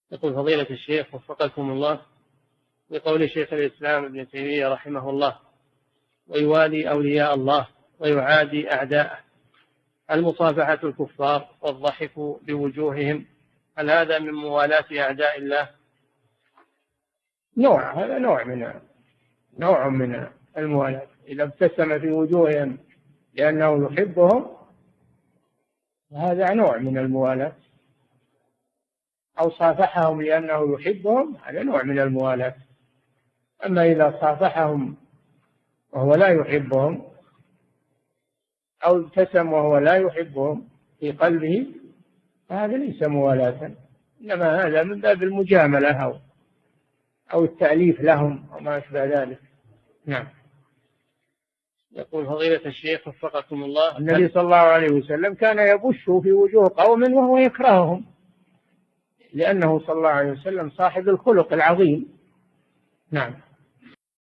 يقول فضيلة الشيخ وفقكم الله، بقول شيخ الإسلام ابن تيمية رحمه الله: ويوالي أولياء الله ويعادي أعداءه، المصافحة الكفار والضحك بوجوههم، هل هذا من موالاة أعداء الله؟ هذا نوع من الموالاة. إذا ابتسم في وجوههم لأنه يحبهم هذا نوع من الموالاة، أو صافحهم لأنه يحبهم هذا نوع من الموالاة. أما إذا صافحهم وهو لا يحبهم أو ابتسم وهو لا يحبهم في قلبه فهذا ليس موالاة، إنما هذا من باب المجاملة أو التأليف لهم وما أشبه ذلك. نعم. يقول فضيلة الشيخ وفقكم الله: النبي صلى الله عليه وسلم كان يبش في وجوه قوم وهو يكرههم، لأنه صلى الله عليه وسلم صاحب الخلق العظيم. نعم.